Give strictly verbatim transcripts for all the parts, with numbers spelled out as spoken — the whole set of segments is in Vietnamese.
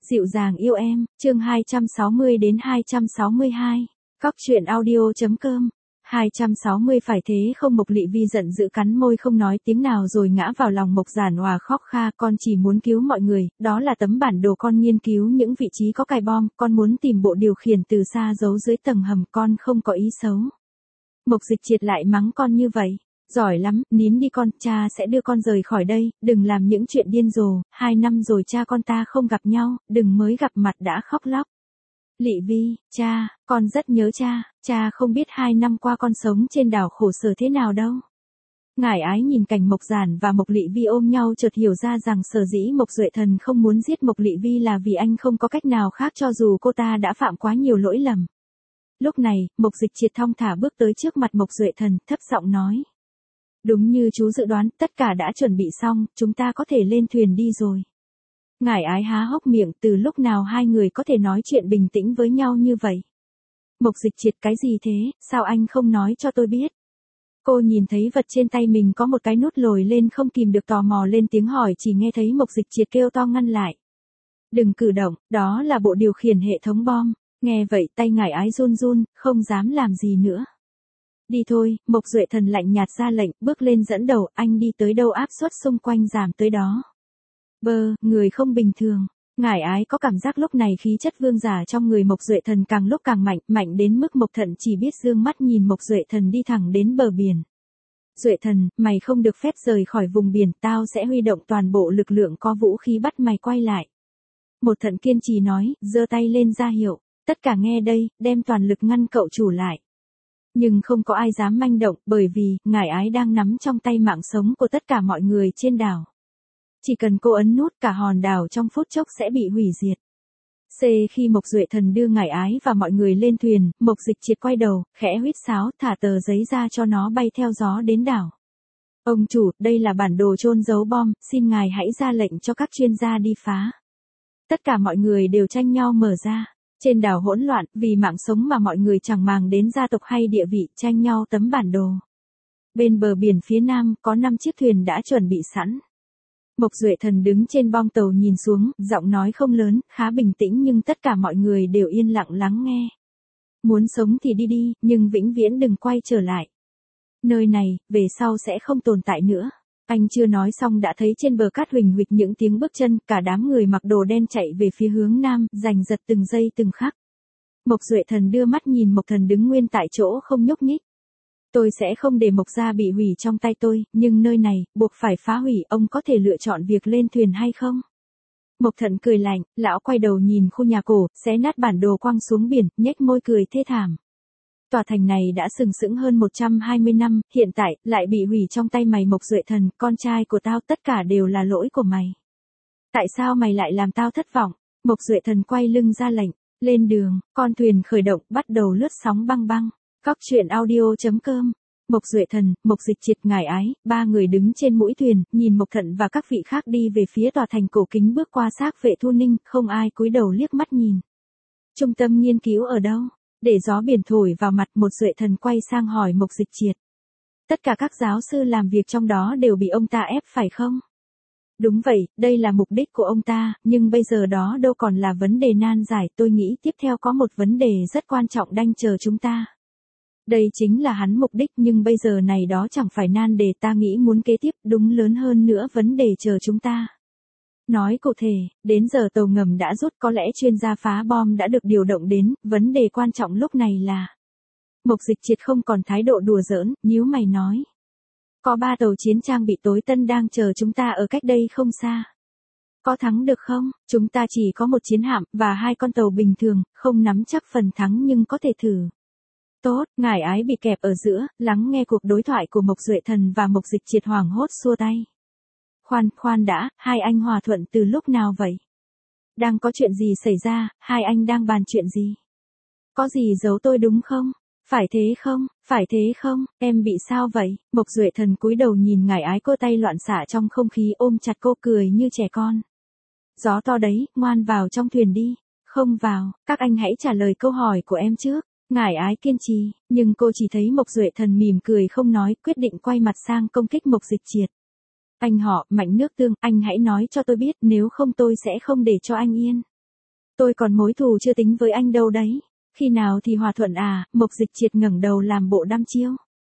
Dịu dàng yêu em, chương hai trăm sáu mươi đến hai trăm sáu mươi hai. Cóc truyện audio.com. hai trăm sáu mươi phải thế không? Mộc Lị Vi giận dữ cắn môi không nói tiếng nào rồi ngã vào lòng Mộc Giản Hòa khóc kha, con chỉ muốn cứu mọi người, đó là tấm bản đồ con nghiên cứu những vị trí có cài bom, con muốn tìm bộ điều khiển từ xa giấu dưới tầng hầm, con không có ý xấu. Mộc Dịch Triệt lại mắng con như vậy. Giỏi lắm, nín đi con, cha sẽ đưa con rời khỏi đây, đừng làm những chuyện điên rồ, hai năm rồi cha con ta không gặp nhau, đừng mới gặp mặt đã khóc lóc. Lị Vi, cha, con rất nhớ cha, cha không biết hai năm qua con sống trên đảo khổ sở thế nào đâu. Ngải Ái nhìn cảnh Mộc Giản và Mộc Lị Vi ôm nhau chợt hiểu ra rằng sở dĩ Mộc Duệ Thần không muốn giết Mộc Lị Vi là vì anh không có cách nào khác cho dù cô ta đã phạm quá nhiều lỗi lầm. Lúc này, Mộc Dịch Triệt thong thả bước tới trước mặt Mộc Duệ Thần, thấp giọng nói. Đúng như chú dự đoán, tất cả đã chuẩn bị xong, chúng ta có thể lên thuyền đi rồi. Ngải Ái há hốc miệng, từ lúc nào hai người có thể nói chuyện bình tĩnh với nhau như vậy. Mộc Dịch Triệt, cái gì thế, sao anh không nói cho tôi biết? Cô nhìn thấy vật trên tay mình có một cái nút lồi lên không kìm được tò mò lên tiếng hỏi, chỉ nghe thấy Mộc Dịch Triệt kêu to ngăn lại. Đừng cử động, đó là bộ điều khiển hệ thống bom. Nghe vậy tay Ngải Ái run run, không dám làm gì nữa. Đi thôi, Mộc Duệ Thần lạnh nhạt ra lệnh, bước lên dẫn đầu, anh đi tới đâu áp suất xung quanh giảm tới đó. Bơ, người không bình thường. Ngải Ái có cảm giác lúc này khí chất vương giả trong người Mộc Duệ Thần càng lúc càng mạnh, mạnh đến mức Mộc Thận chỉ biết dương mắt nhìn Mộc Duệ Thần đi thẳng đến bờ biển. Duệ Thần, mày không được phép rời khỏi vùng biển, tao sẽ huy động toàn bộ lực lượng có vũ khí bắt mày quay lại. Một Thận kiên trì nói, giơ tay lên ra hiệu, tất cả nghe đây, đem toàn lực ngăn cậu chủ lại. Nhưng không có ai dám manh động, bởi vì, Ngải Ái đang nắm trong tay mạng sống của tất cả mọi người trên đảo. Chỉ cần cô ấn nút cả hòn đảo trong phút chốc sẽ bị hủy diệt. C. Khi Mộc Duệ Thần đưa Ngải Ái và mọi người lên thuyền, Mộc Dịch Triệt quay đầu, khẽ huýt sáo, thả tờ giấy ra cho nó bay theo gió đến đảo. Ông chủ, đây là bản đồ chôn giấu bom, xin ngài hãy ra lệnh cho các chuyên gia đi phá. Tất cả mọi người đều tranh nhau mở ra. Trên đảo hỗn loạn, vì mạng sống mà mọi người chẳng màng đến gia tộc hay địa vị, tranh nhau tấm bản đồ. Bên bờ biển phía nam, có năm chiếc thuyền đã chuẩn bị sẵn. Mộc Duệ Thần đứng trên bong tàu nhìn xuống, giọng nói không lớn, khá bình tĩnh nhưng tất cả mọi người đều yên lặng lắng nghe. Muốn sống thì đi đi, nhưng vĩnh viễn đừng quay trở lại. Nơi này, về sau sẽ không tồn tại nữa. Anh chưa nói xong đã thấy trên bờ cát huỳnh huỳnh những tiếng bước chân, cả đám người mặc đồ đen chạy về phía hướng nam, giành giật từng giây từng khắc. Mộc Duệ Thần đưa mắt nhìn Mộc Thần đứng nguyên tại chỗ không nhúc nhích. Tôi sẽ không để Mộc gia bị hủy trong tay tôi, nhưng nơi này, buộc phải phá hủy, ông có thể lựa chọn việc lên thuyền hay không? Mộc Thận cười lạnh, lão quay đầu nhìn khu nhà cổ, xé nát bản đồ quăng xuống biển, nhếch môi cười thê thảm. Tòa thành này đã sừng sững hơn một trăm hai mươi năm, hiện tại, lại bị hủy trong tay mày Mộc Duệ Thần, con trai của tao, tất cả đều là lỗi của mày. Tại sao mày lại làm tao thất vọng? Mộc Duệ Thần quay lưng ra lệnh, lên đường, con thuyền khởi động, bắt đầu lướt sóng băng băng. Cóc truyện audio.com. Mộc Duệ Thần, Mộc Dịch Triệt, Ngải Ái, ba người đứng trên mũi thuyền, nhìn Mộc Thận và các vị khác đi về phía tòa thành cổ kính bước qua xác Vệ Thu Ninh, không ai cúi đầu liếc mắt nhìn. Trung tâm nghiên cứu ở đâu? Để gió biển thổi vào mặt, Mộc Duệ Thần quay sang hỏi Mộc Dịch Triệt. Tất cả các giáo sư làm việc trong đó đều bị ông ta ép phải không? Đúng vậy, đây là mục đích của ông ta, nhưng bây giờ đó đâu còn là vấn đề nan giải, tôi nghĩ tiếp theo có một vấn đề rất quan trọng đang chờ chúng ta. Đây chính là hắn mục đích, nhưng bây giờ này đó chẳng phải nan đề, ta nghĩ muốn kế tiếp, đúng lớn hơn nữa vấn đề chờ chúng ta. Nói cụ thể, đến giờ tàu ngầm đã rút, có lẽ chuyên gia phá bom đã được điều động đến, vấn đề quan trọng lúc này là... Mộc Dịch Triệt không còn thái độ đùa giỡn, nhíu mày nói. Có ba tàu chiến trang bị tối tân đang chờ chúng ta ở cách đây không xa. Có thắng được không? Chúng ta chỉ có một chiến hạm, và hai con tàu bình thường, không nắm chắc phần thắng nhưng có thể thử. Tốt, Ngải Ái bị kẹp ở giữa, lắng nghe cuộc đối thoại của Mộc Duệ Thần và Mộc Dịch Triệt hoảng hốt xua tay. Khoan, khoan đã, hai anh hòa thuận từ lúc nào vậy? Đang có chuyện gì xảy ra, hai anh đang bàn chuyện gì? Có gì giấu tôi đúng không? Phải thế không, phải thế không, em bị sao vậy? Mộc Duệ Thần cúi đầu nhìn Ngải Ái, cô tay loạn xạ trong không khí ôm chặt cô cười như trẻ con. Gió to đấy, ngoan vào trong thuyền đi. Không vào, các anh hãy trả lời câu hỏi của em trước. Ngải Ái kiên trì, nhưng cô chỉ thấy Mộc Duệ Thần mỉm cười không nói, quyết định quay mặt sang công kích Mộc Dịch Triệt. Anh họ, Mạnh Nước Tương, anh hãy nói cho tôi biết, nếu không tôi sẽ không để cho anh yên. Tôi còn mối thù chưa tính với anh đâu đấy. Khi nào thì hòa thuận à? Mộc Dịch Triệt ngẩng đầu làm bộ đăm chiêu.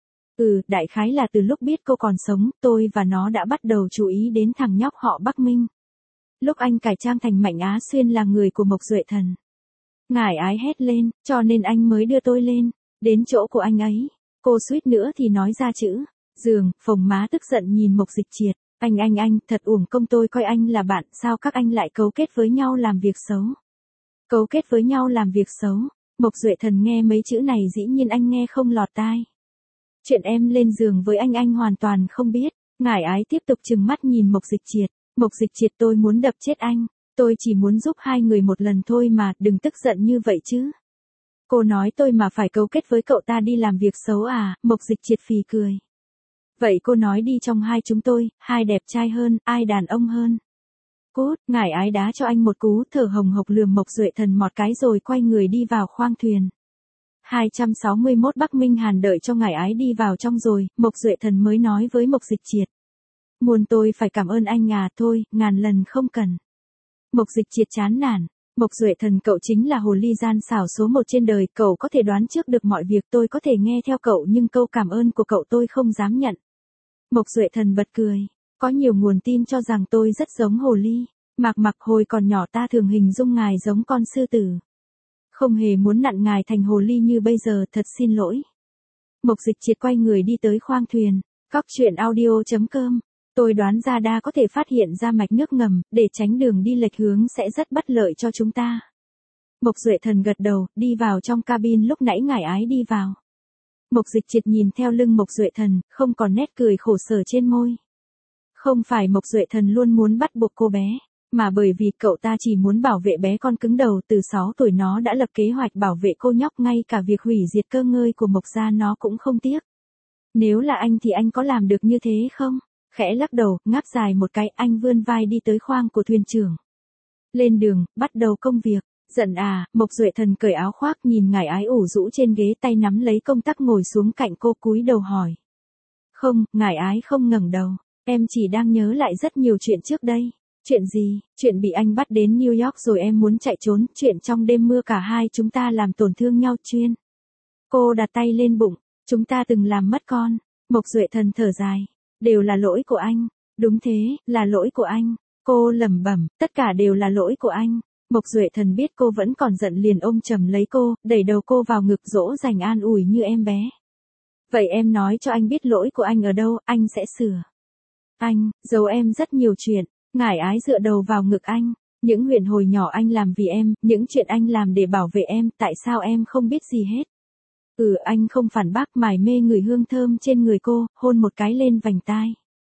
Ừ, đại khái là từ lúc biết cô còn sống, tôi và nó đã bắt đầu chú ý đến thằng nhóc họ Bắc Minh. Lúc anh cải trang thành Mạnh Á Xuyên là người của Mộc Duệ Thần. Ngải Ái hét lên, cho nên anh mới đưa tôi lên, đến chỗ của anh ấy. Cô suýt nữa thì nói ra chữ giường, phồng má tức giận nhìn Mộc Dịch Triệt. Anh anh anh, thật uổng công tôi coi anh là bạn, sao các anh lại cấu kết với nhau làm việc xấu? Cấu kết với nhau làm việc xấu. Mộc Duệ Thần nghe mấy chữ này dĩ nhiên anh nghe không lọt tai. Chuyện em lên giường với anh anh hoàn toàn không biết. Ngải Ái tiếp tục trừng mắt nhìn Mộc Dịch Triệt. Mộc Dịch Triệt, tôi muốn đập chết anh. Tôi chỉ muốn giúp hai người một lần thôi mà, đừng tức giận như vậy chứ. Cô nói tôi mà phải cấu kết với cậu ta đi làm việc xấu à? Mộc Dịch Triệt phì cười. Vậy cô nói đi, trong hai chúng tôi, ai đẹp trai hơn, ai đàn ông hơn? Cút. Ngải Ái đá cho anh một cú, thở hồng hộc lườm Mộc Duệ Thần một cái rồi quay người đi vào khoang thuyền. hai trăm sáu mươi mốt Bắc Minh Hàn đợi cho Ngải Ái đi vào trong rồi, Mộc Duệ Thần mới nói với Mộc Dịch Triệt. Muốn tôi phải cảm ơn anh à? Thôi, ngàn lần không cần. Mộc Dịch Triệt chán nản. Mộc Duệ Thần, cậu chính là hồ ly gian xảo số một trên đời, cậu có thể đoán trước được mọi việc, tôi có thể nghe theo cậu nhưng câu cảm ơn của cậu tôi không dám nhận. Mộc Duệ Thần bật cười. Có nhiều nguồn tin cho rằng tôi rất giống hồ ly. Mạc Mặc, hồi còn nhỏ ta thường hình dung ngài giống con sư tử. Không hề muốn nặn ngài thành hồ ly như bây giờ, thật xin lỗi. Mộc Dịch Triệt quay người đi tới khoang thuyền. Cóc truyện audio chấm com. Tôi đoán ra đa có thể phát hiện ra mạch nước ngầm, để tránh đường đi lệch hướng sẽ rất bất lợi cho chúng ta. Mộc Duệ Thần gật đầu, đi vào trong cabin lúc nãy Ngải Ái đi vào. Mộc Dịch Triệt nhìn theo lưng Mộc Duệ Thần, không còn nét cười khổ sở trên môi. Không phải Mộc Duệ Thần luôn muốn bắt buộc cô bé, mà bởi vì cậu ta chỉ muốn bảo vệ bé con cứng đầu, từ sáu tuổi nó đã lập kế hoạch bảo vệ cô nhóc, ngay cả việc hủy diệt cơ ngơi của Mộc gia nó cũng không tiếc. Nếu là anh thì anh có làm được như thế không? Khẽ lắc đầu, ngáp dài một cái, anh vươn vai đi tới khoang của thuyền trưởng. Lên đường, bắt đầu công việc. Giận à? Mộc Duệ Thần cởi áo khoác nhìn Ngải Ái ủ rũ trên ghế, tay nắm lấy công tắc ngồi xuống cạnh cô, cúi đầu hỏi. Không, Ngải Ái không ngẩng đầu. Em chỉ đang nhớ lại rất nhiều chuyện trước đây. Chuyện gì? Chuyện bị anh bắt đến New York rồi em muốn chạy trốn, chuyện trong đêm mưa cả hai chúng ta làm tổn thương nhau chuyên. Cô đặt tay lên bụng. Chúng ta từng làm mất con. Mộc Duệ Thần thở dài. Đều là lỗi của anh. Đúng thế, là lỗi của anh. Cô lẩm bẩm, tất cả đều là lỗi của anh. Mộc Duệ Thần biết cô vẫn còn giận liền ôm chầm lấy cô, đẩy đầu cô vào ngực dỗ dành an ủi như em bé. Vậy em nói cho anh biết lỗi của anh ở đâu, anh sẽ sửa. Anh, giấu em rất nhiều chuyện. Ngải Ái dựa đầu vào ngực anh. Những huyện hồi nhỏ anh làm vì em, những chuyện anh làm để bảo vệ em, tại sao em không biết gì hết? Ừ, anh không phản bác, mải mê ngửi hương thơm trên người cô, hôn một cái lên vành tai.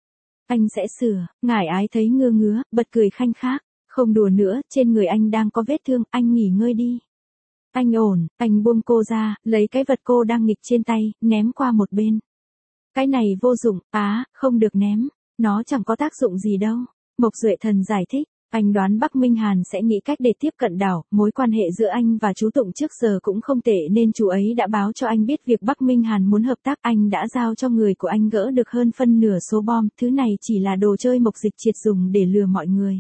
Anh sẽ sửa. Ngải Ái thấy ngơ ngứa, bật cười khanh khác. Không đùa nữa, trên người anh đang có vết thương, anh nghỉ ngơi đi. Anh ổn. Anh buông cô ra, lấy cái vật cô đang nghịch trên tay, ném qua một bên. Cái này vô dụng. Á, không được ném. Nó chẳng có tác dụng gì đâu. Mộc Duệ Thần giải thích. Anh đoán Bắc Minh Hàn sẽ nghĩ cách để tiếp cận đảo, mối quan hệ giữa anh và chú Tụng trước giờ cũng không tệ nên chú ấy đã báo cho anh biết việc Bắc Minh Hàn muốn hợp tác, anh đã giao cho người của anh gỡ được hơn phân nửa số bom, thứ này chỉ là đồ chơi Mộc Dịch Triệt dùng để lừa mọi người.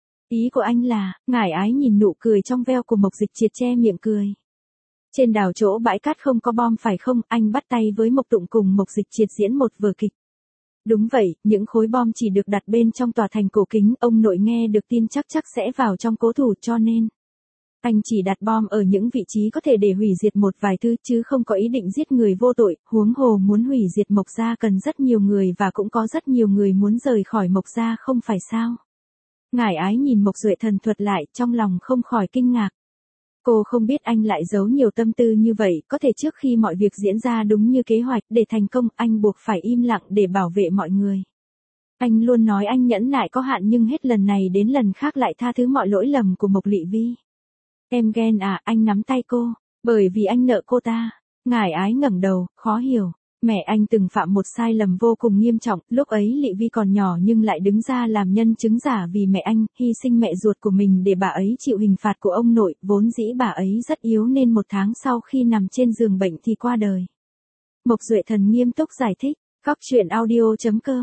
Ý của anh là, Ngải Ái nhìn nụ cười trong veo của Mộc Dịch Triệt che miệng cười. Trên đảo chỗ bãi cát không có bom phải không? Anh bắt tay với Mộc Tụng cùng Mộc Dịch Triệt diễn một vở kịch. Đúng vậy, những khối bom chỉ được đặt bên trong tòa thành cổ kính, ông nội nghe được tin chắc chắc sẽ vào trong cố thủ cho nên. Anh chỉ đặt bom ở những vị trí có thể để hủy diệt một vài thứ chứ không có ý định giết người vô tội, huống hồ muốn hủy diệt Mộc gia cần rất nhiều người và cũng có rất nhiều người muốn rời khỏi Mộc gia không phải sao. Ngải Ái nhìn Mộc Duệ Thần thuật lại, trong lòng không khỏi kinh ngạc. Cô không biết anh lại giấu nhiều tâm tư như vậy, có thể trước khi mọi việc diễn ra đúng như kế hoạch, để thành công, anh buộc phải im lặng để bảo vệ mọi người. Anh luôn nói anh nhẫn nại có hạn nhưng hết lần này đến lần khác lại tha thứ mọi lỗi lầm của Mộc Lị Vi. Em ghen à? Anh nắm tay cô, bởi vì anh nợ cô ta. Ngải Ái ngẩng đầu, khó hiểu. Mẹ anh từng phạm một sai lầm vô cùng nghiêm trọng, lúc ấy Lị Vi còn nhỏ nhưng lại đứng ra làm nhân chứng giả vì mẹ anh, hy sinh mẹ ruột của mình để bà ấy chịu hình phạt của ông nội, vốn dĩ bà ấy rất yếu nên một tháng sau khi nằm trên giường bệnh thì qua đời. Mộc Duệ Thần nghiêm túc giải thích, cóc truyện audio chấm com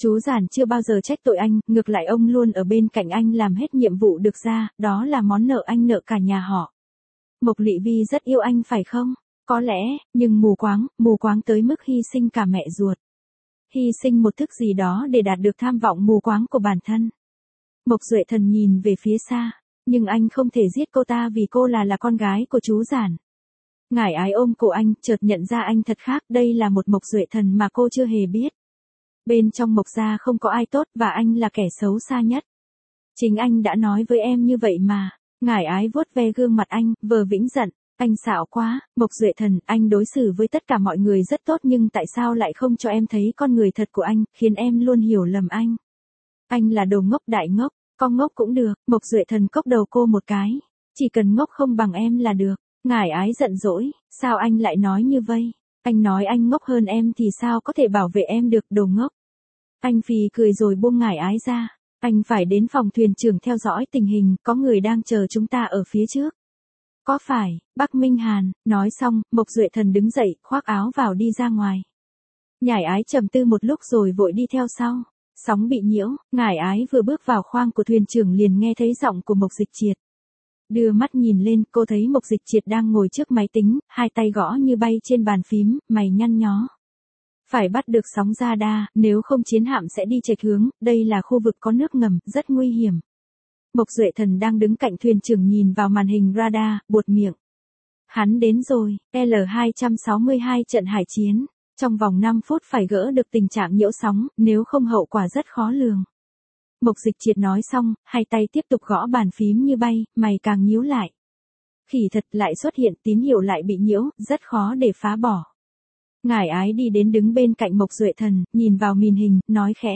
Chú Giản chưa bao giờ trách tội anh, ngược lại ông luôn ở bên cạnh anh làm hết nhiệm vụ được ra, đó là món nợ anh nợ cả nhà họ. Mộc Lệ Vi rất yêu anh phải không? Có lẽ, nhưng mù quáng, mù quáng tới mức hy sinh cả mẹ ruột. Hy sinh một thức gì đó để đạt được tham vọng mù quáng của bản thân. Mộc Duệ Thần nhìn về phía xa, nhưng anh không thể giết cô ta vì cô là là con gái của chú Giản. Ngải Ái ôm cổ anh, chợt nhận ra anh thật khác, đây là một Mộc Duệ Thần mà cô chưa hề biết. Bên trong Mộc gia không có ai tốt và anh là kẻ xấu xa nhất. Chính anh đã nói với em như vậy mà. Ngải Ái vuốt ve gương mặt anh, vờ vĩnh giận. Anh xạo quá, Mộc Duệ Thần, anh đối xử với tất cả mọi người rất tốt nhưng tại sao lại không cho em thấy con người thật của anh, khiến em luôn hiểu lầm anh. Anh là đồ ngốc đại ngốc, con ngốc cũng được. Mộc Duệ Thần cốc đầu cô một cái. Chỉ cần ngốc không bằng em là được. Ngải Ái giận dỗi, sao anh lại nói như vậy? Anh nói anh ngốc hơn em thì sao có thể bảo vệ em được, đồ ngốc. Anh phì cười rồi buông Ngải Ái ra. Anh phải đến phòng thuyền trưởng theo dõi tình hình, có người đang chờ chúng ta ở phía trước. Có phải, Bắc Minh Hàn, nói xong, Mộc Duệ Thần đứng dậy, khoác áo vào đi ra ngoài. Ngải Ái trầm tư một lúc rồi vội đi theo sau. Sóng bị nhiễu, Ngải Ái vừa bước vào khoang của thuyền trưởng liền nghe thấy giọng của Mộc Dịch Triệt. Đưa mắt nhìn lên, cô thấy Mộc Dịch Triệt đang ngồi trước máy tính, hai tay gõ như bay trên bàn phím, mày nhăn nhó. Phải bắt được sóng radar, nếu không chiến hạm sẽ đi chệch hướng, đây là khu vực có nước ngầm, rất nguy hiểm. Mộc Duệ Thần đang đứng cạnh thuyền trưởng nhìn vào màn hình radar, buột miệng. Hắn đến rồi, L hai sáu hai trận hải chiến. Trong vòng năm phút phải gỡ được tình trạng nhiễu sóng, nếu không hậu quả rất khó lường. Mộc Dịch Triệt nói xong, hai tay tiếp tục gõ bàn phím như bay, mày càng nhíu lại. Khỉ thật lại xuất hiện, tín hiệu lại bị nhiễu, rất khó để phá bỏ. Ngải Ái đi đến đứng bên cạnh Mộc Duệ Thần, nhìn vào màn hình, nói khẽ.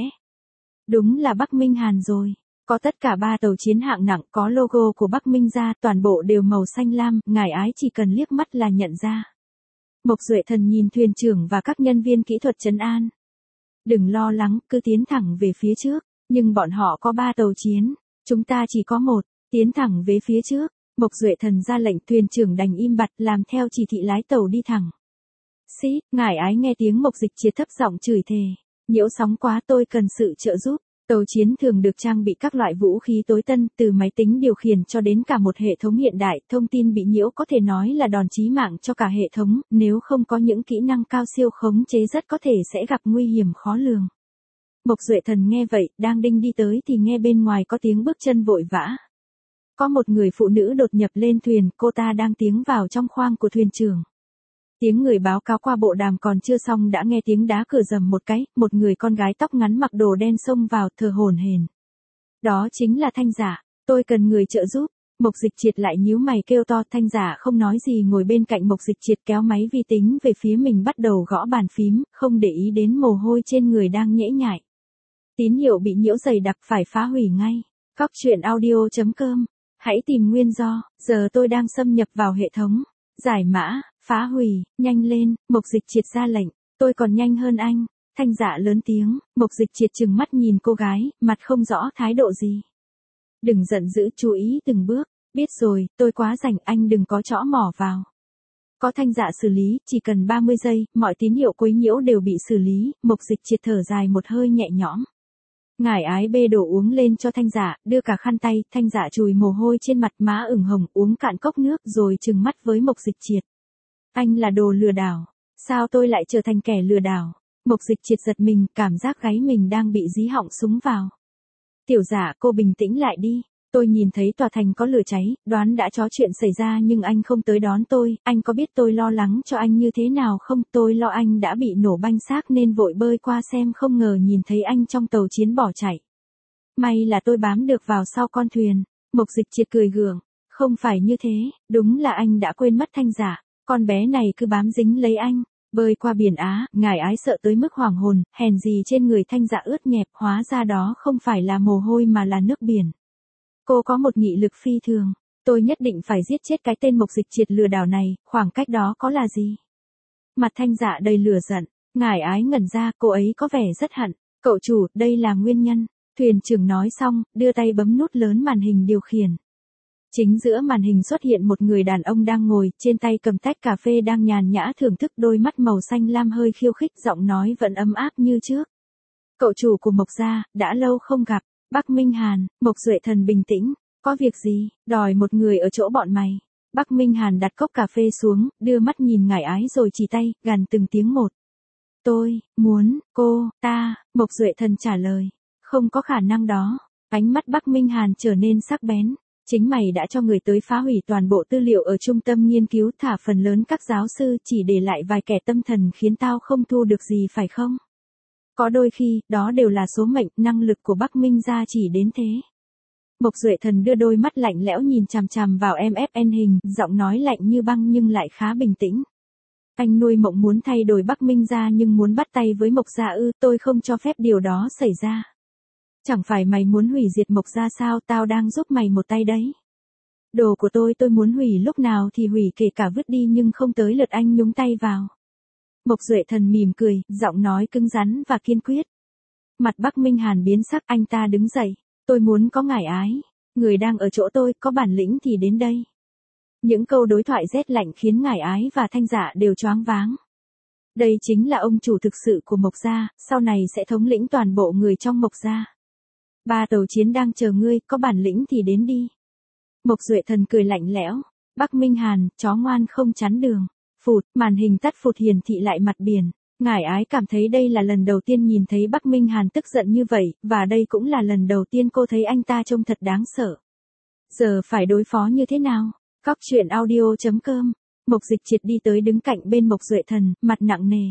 Đúng là Bắc Minh Hàn rồi. Có tất cả ba tàu chiến hạng nặng, có logo của Bắc Minh ra, toàn bộ đều màu xanh lam, Ngải Ái chỉ cần liếc mắt là nhận ra. Mộc Duệ Thần nhìn thuyền trưởng và các nhân viên kỹ thuật trấn an. Đừng lo lắng, cứ tiến thẳng về phía trước, nhưng bọn họ có ba tàu chiến, chúng ta chỉ có một, tiến thẳng về phía trước. Mộc Duệ Thần ra lệnh, thuyền trưởng đành im bặt làm theo chỉ thị lái tàu đi thẳng. Xí, Ngải Ái nghe tiếng Mộc Dịch Triệt thấp giọng chửi thề. Nhiễu sóng quá, tôi cần sự trợ giúp. Tàu chiến thường được trang bị các loại vũ khí tối tân, từ máy tính điều khiển cho đến cả một hệ thống hiện đại, thông tin bị nhiễu có thể nói là đòn chí mạng cho cả hệ thống, nếu không có những kỹ năng cao siêu khống chế rất có thể sẽ gặp nguy hiểm khó lường. Mộc Duệ Thần nghe vậy, đang định đi tới thì nghe bên ngoài có tiếng bước chân vội vã. Có một người phụ nữ đột nhập lên thuyền, cô ta đang tiến vào trong khoang của thuyền trưởng. Tiếng người báo cáo qua bộ đàm còn chưa xong đã nghe tiếng đá cửa rầm một cái, một người con gái tóc ngắn mặc đồ đen xông vào, thở hổn hển. Đó chính là Thanh Giả, tôi cần người trợ giúp. Mộc Dịch Triệt lại nhíu mày kêu to, Thanh Giả không nói gì ngồi bên cạnh Mộc Dịch Triệt kéo máy vi tính về phía mình bắt đầu gõ bàn phím, không để ý đến mồ hôi trên người đang nhễ nhại. Tín hiệu bị nhiễu dày đặc phải phá hủy ngay. Cóc truyện audio chấm com. Hãy tìm nguyên do, giờ tôi đang xâm nhập vào hệ thống. Giải mã, phá hủy, nhanh lên, Mộc Dịch Triệt ra lệnh, tôi còn nhanh hơn anh. Thanh Dạ lớn tiếng, Mộc Dịch Triệt trừng mắt nhìn cô gái, mặt không rõ thái độ gì. Đừng giận dữ, chú ý từng bước, biết rồi, tôi quá rảnh, anh đừng có chõ mỏ vào. Có Thanh Dạ xử lý, chỉ cần ba mươi giây, mọi tín hiệu quấy nhiễu đều bị xử lý, Mộc Dịch Triệt thở dài một hơi nhẹ nhõm. Ngải Ái bê đồ uống lên cho Thanh Dạ, đưa cả khăn tay, Thanh Dạ chùi mồ hôi trên mặt, má ửng hồng, uống cạn cốc nước rồi trừng mắt với Mộc Dịch Triệt. Anh là đồ lừa đảo, sao tôi lại trở thành kẻ lừa đảo? Mộc Dịch Triệt giật mình, cảm giác gáy mình đang bị dí họng súng vào. Tiểu Dạ, cô bình tĩnh lại đi, tôi nhìn thấy tòa thành có lửa cháy, đoán đã có chuyện xảy ra nhưng anh không tới đón tôi, anh có biết tôi lo lắng cho anh như thế nào không? Tôi lo anh đã bị nổ banh xác nên vội bơi qua xem, không ngờ nhìn thấy anh trong tàu chiến bỏ chạy. May là tôi bám được vào sau con thuyền. Mộc Dịch Triệt cười gượng, không phải như thế, đúng là anh đã quên mất Thanh Giả, con bé này cứ bám dính lấy anh. Bơi qua biển Á, Ngải Ái sợ tới mức hoảng hồn, hèn gì trên người Thanh Dạ ướt nhẹp, hóa ra đó không phải là mồ hôi mà là nước biển. Cô có một nghị lực phi thường, tôi nhất định phải giết chết cái tên Mộc Dịch Triệt lừa đảo này, khoảng cách đó có là gì? Mặt Thanh Dạ đầy lửa giận, Ngải Ái ngẩn ra, cô ấy có vẻ rất hận, cậu chủ, đây là nguyên nhân. Thuyền trưởng nói xong, đưa tay bấm nút lớn màn hình điều khiển. Chính giữa màn hình xuất hiện một người đàn ông đang ngồi, trên tay cầm tách cà phê đang nhàn nhã thưởng thức, đôi mắt màu xanh lam hơi khiêu khích, giọng nói vẫn ấm áp như trước. Cậu chủ của Mộc gia, đã lâu không gặp. Bắc Minh Hàn, Mộc Duệ Thần bình tĩnh. Có việc gì, đòi một người ở chỗ bọn mày. Bắc Minh Hàn đặt cốc cà phê xuống, đưa mắt nhìn Ngải Ái rồi chỉ tay, gằn từng tiếng một. Tôi, muốn, cô, ta, Mộc Duệ Thần trả lời. Không có khả năng đó. Ánh mắt Bắc Minh Hàn trở nên sắc bén. Chính mày đã cho người tới phá hủy toàn bộ tư liệu ở trung tâm nghiên cứu, thả phần lớn các giáo sư chỉ để lại vài kẻ tâm thần khiến tao không thu được gì phải không? Có đôi khi, đó đều là số mệnh, năng lực của Bắc Minh gia chỉ đến thế. Mộc Duệ Thần đưa đôi mắt lạnh lẽo nhìn chằm chằm vào em ép en Hình, giọng nói lạnh như băng nhưng lại khá bình tĩnh. Anh nuôi mộng muốn thay đổi Bắc Minh gia nhưng muốn bắt tay với Mộc gia ư, tôi không cho phép điều đó xảy ra. Chẳng phải mày muốn hủy diệt Mộc gia sao, tao đang giúp mày một tay đấy. Đồ của tôi tôi muốn hủy lúc nào thì hủy, kể cả vứt đi, nhưng không tới lượt anh nhúng tay vào. Mộc Duệ Thần mỉm cười, giọng nói cứng rắn và kiên quyết. Mặt Bắc Minh Hàn biến sắc, anh ta đứng dậy. Tôi muốn có Ngải Ái. Người đang ở chỗ tôi, có bản lĩnh thì đến đây. Những câu đối thoại rét lạnh khiến Ngải Ái và Thanh Dạ đều choáng váng. Đây chính là ông chủ thực sự của Mộc gia, sau này sẽ thống lĩnh toàn bộ người trong Mộc gia. Ba tàu chiến đang chờ ngươi, có bản lĩnh thì đến đi. Mộc Duệ Thần cười lạnh lẽo. Bắc Minh Hàn, chó ngoan không chắn đường. Phụt, màn hình tắt phụt hiển thị lại mặt biển. Ngải Ái cảm thấy đây là lần đầu tiên nhìn thấy Bắc Minh Hàn tức giận như vậy, và đây cũng là lần đầu tiên cô thấy anh ta trông thật đáng sợ. Giờ phải đối phó như thế nào? Cóc truyện audio chấm com. Mộc Dịch Triệt đi tới đứng cạnh bên Mộc Duệ Thần, mặt nặng nề.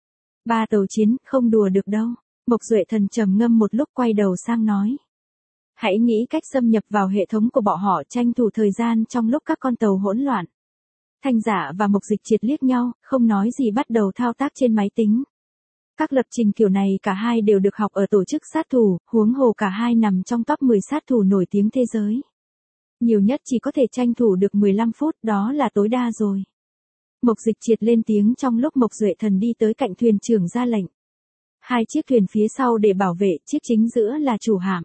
Ba tàu chiến, không đùa được đâu. Mộc Duệ Thần trầm ngâm một lúc quay đầu sang nói. Hãy nghĩ cách xâm nhập vào hệ thống của bọn họ, tranh thủ thời gian trong lúc các con tàu hỗn loạn. Thanh Dạ và Mộc Dịch Triệt liếc nhau, không nói gì bắt đầu thao tác trên máy tính. Các lập trình kiểu này cả hai đều được học ở tổ chức sát thủ, huống hồ cả hai nằm trong top mười sát thủ nổi tiếng thế giới. Nhiều nhất chỉ có thể tranh thủ được mười lăm phút, đó là tối đa rồi. Mộc Dịch Triệt lên tiếng trong lúc Mộc Duệ Thần đi tới cạnh thuyền trưởng ra lệnh. Hai chiếc thuyền phía sau để bảo vệ, chiếc chính giữa là chủ hạm.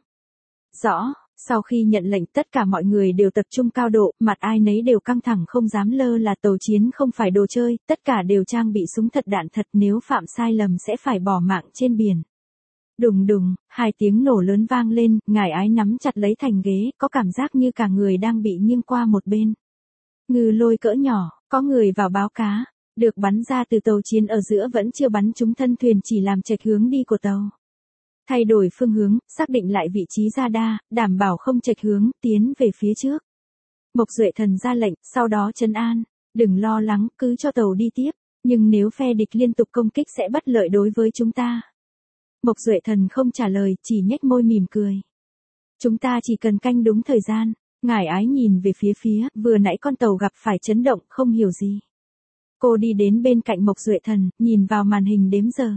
Rõ. Sau khi nhận lệnh, tất cả mọi người đều tập trung cao độ, mặt ai nấy đều căng thẳng không dám lơ là, tàu chiến không phải đồ chơi, tất cả đều trang bị súng thật đạn thật, nếu phạm sai lầm sẽ phải bỏ mạng trên biển. Đùng đùng, hai tiếng nổ lớn vang lên, Ngải Ái nắm chặt lấy thành ghế, có cảm giác như cả người đang bị nghiêng qua một bên. Ngư lôi cỡ nhỏ, có người vào báo cá, được bắn ra từ tàu chiến ở giữa vẫn chưa bắn trúng thân thuyền, chỉ làm chệch hướng đi của tàu. Thay đổi phương hướng, xác định lại vị trí radar, đảm bảo không chệch hướng, tiến về phía trước. Mộc Duệ Thần ra lệnh, sau đó trấn an. Đừng lo lắng, cứ cho tàu đi tiếp. Nhưng nếu phe địch liên tục công kích sẽ bất lợi đối với chúng ta. Mộc Duệ Thần không trả lời, chỉ nhếch môi mỉm cười. Chúng ta chỉ cần canh đúng thời gian. Ngải Ái nhìn về phía phía, vừa nãy con tàu gặp phải chấn động, không hiểu gì. Cô đi đến bên cạnh Mộc Duệ Thần, nhìn vào màn hình đếm giờ.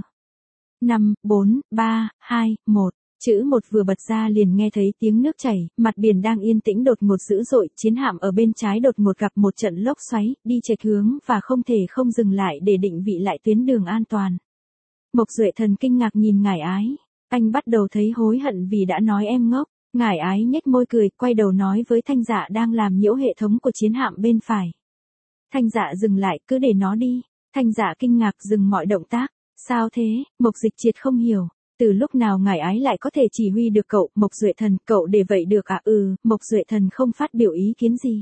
năm, bốn, ba, hai, một. Chữ một vừa bật ra liền nghe thấy tiếng nước chảy, mặt biển đang yên tĩnh đột ngột dữ dội, chiến hạm ở bên trái đột ngột gặp một trận lốc xoáy, đi chệch hướng và không thể không dừng lại để định vị lại tuyến đường an toàn. Mộc Duệ Thần kinh ngạc nhìn Ngải Ái, anh bắt đầu thấy hối hận vì đã nói em ngốc. Ngải Ái nhếch môi cười, quay đầu nói với Thanh Dạ đang làm nhiễu hệ thống của chiến hạm bên phải. Thanh Dạ dừng lại, cứ để nó đi. Thanh Dạ kinh ngạc dừng mọi động tác. Sao thế? Mộc Dịch Triệt không hiểu. Từ lúc nào Ngải Ái lại có thể chỉ huy được cậu? Mộc Duệ Thần, cậu để vậy được à? Ừ, Mộc Duệ Thần không phát biểu ý kiến gì.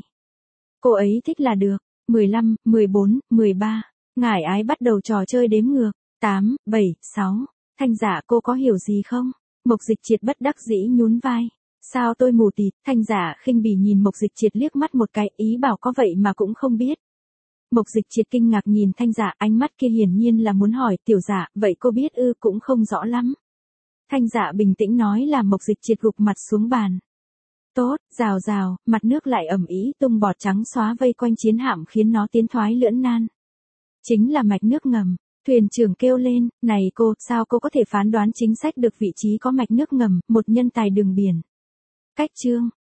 Cô ấy thích là được. mười lăm, mười bốn, mười ba. Ngải Ái bắt đầu trò chơi đếm ngược. tám, bảy, sáu. Thanh Dạ, cô có hiểu gì không? Mộc Dịch Triệt bất đắc dĩ nhún vai. Sao tôi mù tịt? Thanh Dạ khinh bỉ nhìn Mộc Dịch Triệt liếc mắt một cái, ý bảo có vậy mà cũng không biết. Mộc Dịch Triệt kinh ngạc nhìn Thanh Dạ, ánh mắt kia hiển nhiên là muốn hỏi, tiểu Dạ, vậy cô biết ư? Cũng không rõ lắm. Thanh Dạ bình tĩnh nói, là Mộc Dịch Triệt gục mặt xuống bàn. Tốt, rào rào, mặt nước lại ẩm ý, tung bọt trắng xóa vây quanh chiến hạm khiến nó tiến thoái lưỡng nan. Chính là mạch nước ngầm. Thuyền trưởng kêu lên, này cô, sao cô có thể phán đoán chính xác được vị trí có mạch nước ngầm, một nhân tài đường biển. Cách chương,